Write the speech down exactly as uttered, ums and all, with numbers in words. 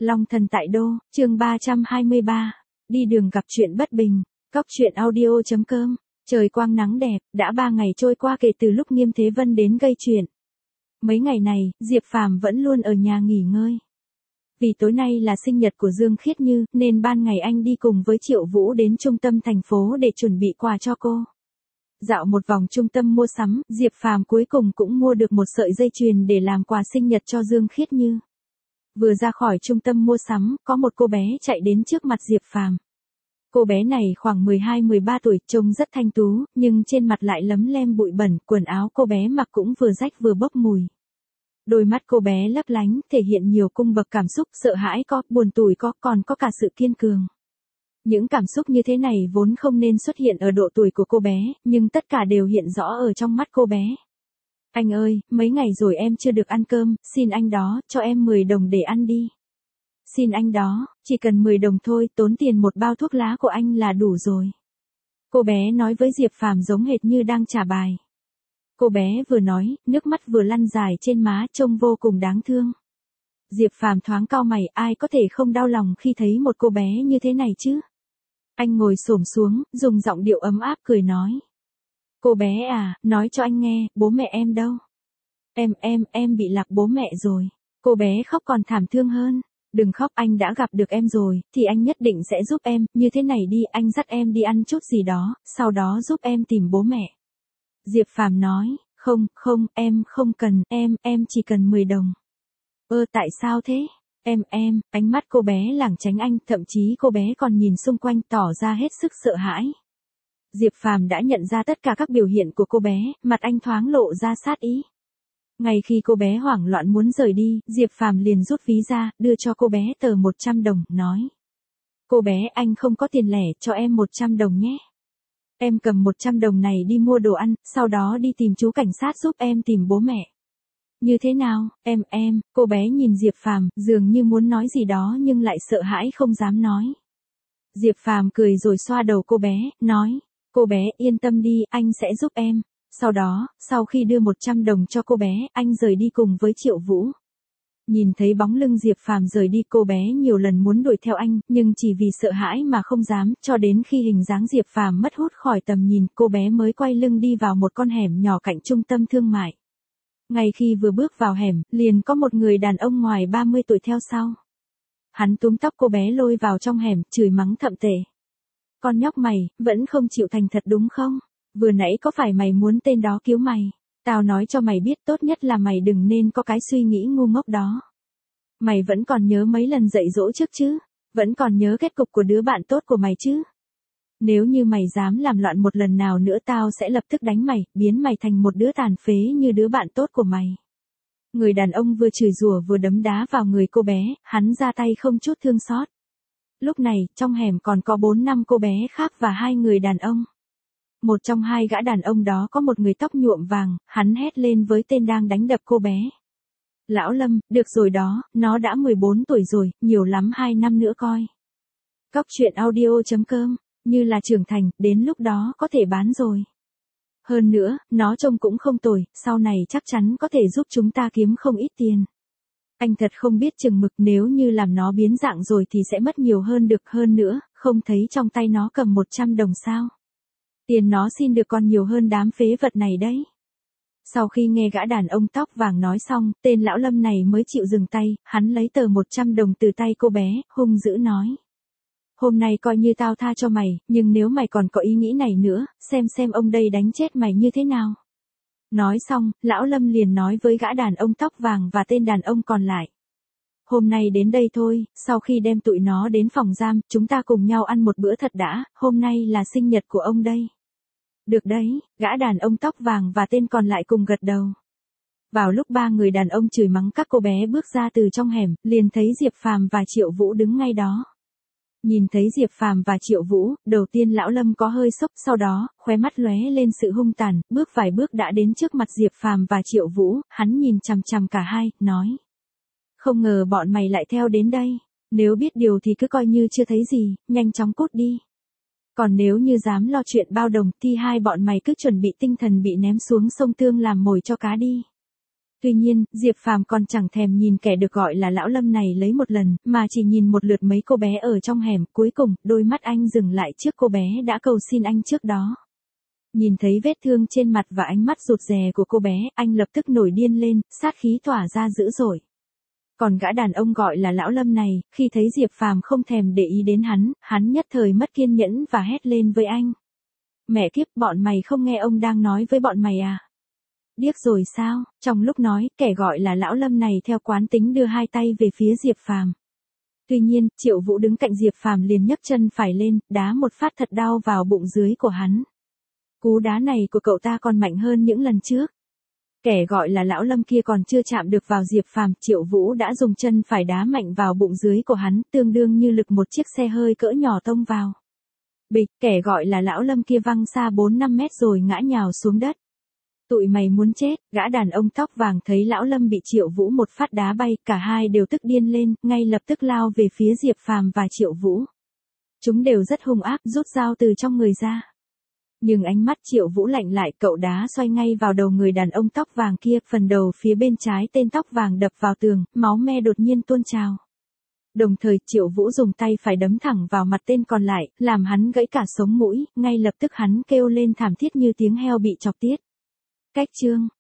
Long thần tại đô, chương ba trăm hai mươi ba. Đi đường gặp chuyện bất bình. Cóc truyện audio chấm com. Trời quang nắng đẹp, đã ba ngày trôi qua kể từ lúc Nghiêm Thế Vân đến gây chuyện. Mấy ngày này, Diệp Phàm vẫn luôn ở nhà nghỉ ngơi. Vì tối nay là sinh nhật của Dương Khiết Như, nên ban ngày anh đi cùng với Triệu Vũ đến trung tâm thành phố để chuẩn bị quà cho cô. Dạo một vòng trung tâm mua sắm, Diệp Phàm cuối cùng cũng mua được một sợi dây chuyền để làm quà sinh nhật cho Dương Khiết Như. Vừa ra khỏi trung tâm mua sắm, có một cô bé chạy đến trước mặt Diệp Phàm. Cô bé này khoảng mười hai mười ba tuổi, trông rất thanh tú, nhưng trên mặt lại lấm lem bụi bẩn, quần áo cô bé mặc cũng vừa rách vừa bốc mùi. Đôi mắt cô bé lấp lánh, thể hiện nhiều cung bậc cảm xúc, sợ hãi có, buồn tủi có, còn có cả sự kiên cường. Những cảm xúc như thế này vốn không nên xuất hiện ở độ tuổi của cô bé, nhưng tất cả đều hiện rõ ở trong mắt cô bé. Anh ơi, mấy ngày rồi em chưa được ăn cơm, xin anh đó, cho em mười đồng để ăn đi. Xin anh đó, chỉ cần mười đồng thôi, tốn tiền một bao thuốc lá của anh là đủ rồi. Cô bé nói với Diệp Phàm giống hệt như đang trả bài. Cô bé vừa nói, nước mắt vừa lăn dài trên má, trông vô cùng đáng thương. Diệp Phàm thoáng cau mày, ai có thể không đau lòng khi thấy một cô bé như thế này chứ? Anh ngồi xổm xuống, dùng giọng điệu ấm áp cười nói. Cô bé à, nói cho anh nghe, bố mẹ em đâu? Em, em, em bị lạc bố mẹ rồi. Cô bé khóc còn thảm thương hơn. Đừng khóc, anh đã gặp được em rồi, thì anh nhất định sẽ giúp em, như thế này đi, anh dắt em đi ăn chút gì đó, sau đó giúp em tìm bố mẹ. Diệp Phàm nói, không, không, em không cần, em, em chỉ cần mười đồng. Ơ tại sao thế? Em, em, ánh mắt cô bé lảng tránh anh, thậm chí cô bé còn nhìn xung quanh tỏ ra hết sức sợ hãi. Diệp Phàm đã nhận ra tất cả các biểu hiện của cô bé, mặt anh thoáng lộ ra sát ý. Ngay khi cô bé hoảng loạn muốn rời đi, Diệp Phàm liền rút ví ra, đưa cho cô bé tờ một trăm đồng, nói. Cô bé, anh không có tiền lẻ, cho em một trăm đồng nhé. Em cầm một trăm đồng này đi mua đồ ăn, sau đó đi tìm chú cảnh sát giúp em tìm bố mẹ. Như thế nào, em, em, cô bé nhìn Diệp Phàm, dường như muốn nói gì đó nhưng lại sợ hãi không dám nói. Diệp Phàm cười rồi xoa đầu cô bé, nói. Cô bé, yên tâm đi, anh sẽ giúp em. Sau đó, sau khi đưa một trăm đồng cho cô bé, anh rời đi cùng với Triệu Vũ. Nhìn thấy bóng lưng Diệp Phàm rời đi, cô bé nhiều lần muốn đuổi theo anh, nhưng chỉ vì sợ hãi mà không dám, cho đến khi hình dáng Diệp Phàm mất hút khỏi tầm nhìn, cô bé mới quay lưng đi vào một con hẻm nhỏ cạnh trung tâm thương mại. Ngay khi vừa bước vào hẻm, liền có một người đàn ông ngoài ba mươi tuổi theo sau. Hắn túm tóc cô bé lôi vào trong hẻm, chửi mắng thậm tệ. Con nhóc mày, vẫn không chịu thành thật đúng không? Vừa nãy có phải mày muốn tên đó cứu mày? Tao nói cho mày biết, tốt nhất là mày đừng nên có cái suy nghĩ ngu ngốc đó. Mày vẫn còn nhớ mấy lần dạy dỗ trước chứ? Vẫn còn nhớ kết cục của đứa bạn tốt của mày chứ? Nếu như mày dám làm loạn một lần nào nữa, tao sẽ lập tức đánh mày, biến mày thành một đứa tàn phế như đứa bạn tốt của mày. Người đàn ông vừa chửi rủa vừa đấm đá vào người cô bé, hắn ra tay không chút thương xót. Lúc này, trong hẻm còn có bốn năm cô bé khác và hai người đàn ông. Một trong hai gã đàn ông đó có một người tóc nhuộm vàng, hắn hét lên với tên đang đánh đập cô bé. Lão Lâm, được rồi đó, nó đã mười bốn tuổi rồi, nhiều lắm hai năm nữa coi. Cóc truyện audio chấm com, như là trưởng thành, đến lúc đó có thể bán rồi. Hơn nữa, nó trông cũng không tồi, sau này chắc chắn có thể giúp chúng ta kiếm không ít tiền. Anh thật không biết chừng mực, nếu như làm nó biến dạng rồi thì sẽ mất nhiều hơn được, hơn nữa, không thấy trong tay nó cầm một trăm đồng sao. Tiền nó xin được còn nhiều hơn đám phế vật này đấy. Sau khi nghe gã đàn ông tóc vàng nói xong, tên lão Lâm này mới chịu dừng tay, hắn lấy tờ một trăm đồng từ tay cô bé, hung dữ nói. Hôm nay coi như tao tha cho mày, nhưng nếu mày còn có ý nghĩ này nữa, xem xem ông đây đánh chết mày như thế nào. Nói xong, lão Lâm liền nói với gã đàn ông tóc vàng và tên đàn ông còn lại. Hôm nay đến đây thôi, sau khi đem tụi nó đến phòng giam, chúng ta cùng nhau ăn một bữa thật đã, hôm nay là sinh nhật của ông đây. Được đấy, gã đàn ông tóc vàng và tên còn lại cùng gật đầu. Vào lúc ba người đàn ông chửi mắng các cô bé bước ra từ trong hẻm, liền thấy Diệp Phàm và Triệu Vũ đứng ngay đó. Nhìn thấy Diệp Phàm và Triệu Vũ, đầu tiên lão Lâm có hơi sốc, sau đó, khóe mắt lóe lên sự hung tàn, bước vài bước đã đến trước mặt Diệp Phàm và Triệu Vũ, hắn nhìn chằm chằm cả hai, nói. Không ngờ bọn mày lại theo đến đây, nếu biết điều thì cứ coi như chưa thấy gì, nhanh chóng cút đi. Còn nếu như dám lo chuyện bao đồng thì hai bọn mày cứ chuẩn bị tinh thần bị ném xuống sông Tương làm mồi cho cá đi. Tuy nhiên, Diệp Phàm còn chẳng thèm nhìn kẻ được gọi là lão Lâm này lấy một lần, mà chỉ nhìn một lượt mấy cô bé ở trong hẻm, cuối cùng, đôi mắt anh dừng lại trước cô bé đã cầu xin anh trước đó. Nhìn thấy vết thương trên mặt và ánh mắt rụt rè của cô bé, anh lập tức nổi điên lên, sát khí tỏa ra dữ dội. Còn gã đàn ông gọi là lão Lâm này, khi thấy Diệp Phàm không thèm để ý đến hắn, hắn nhất thời mất kiên nhẫn và hét lên với anh. Mẹ kiếp, bọn mày không nghe ông đang nói với bọn mày à? Điếc rồi sao? Trong lúc nói, kẻ gọi là lão Lâm này theo quán tính đưa hai tay về phía Diệp Phàm. Tuy nhiên, Triệu Vũ đứng cạnh Diệp Phàm liền nhấc chân phải lên, đá một phát thật đau vào bụng dưới của hắn. Cú đá này của cậu ta còn mạnh hơn những lần trước. Kẻ gọi là lão Lâm kia còn chưa chạm được vào Diệp Phàm, Triệu Vũ đã dùng chân phải đá mạnh vào bụng dưới của hắn, tương đương như lực một chiếc xe hơi cỡ nhỏ tông vào. Bịch, kẻ gọi là lão Lâm kia văng xa bốn năm mét rồi ngã nhào xuống đất. Tụi mày muốn chết, gã đàn ông tóc vàng thấy lão Lâm bị Triệu Vũ một phát đá bay, cả hai đều tức điên lên, ngay lập tức lao về phía Diệp Phàm và Triệu Vũ. Chúng đều rất hung ác, rút dao từ trong người ra. Nhưng ánh mắt Triệu Vũ lạnh lại, cậu đá xoay ngay vào đầu người đàn ông tóc vàng kia, phần đầu phía bên trái tên tóc vàng đập vào tường, máu me đột nhiên tuôn trào. Đồng thời Triệu Vũ dùng tay phải đấm thẳng vào mặt tên còn lại, làm hắn gãy cả sống mũi, ngay lập tức hắn kêu lên thảm thiết như tiếng heo bị chọc tiết. Cách chương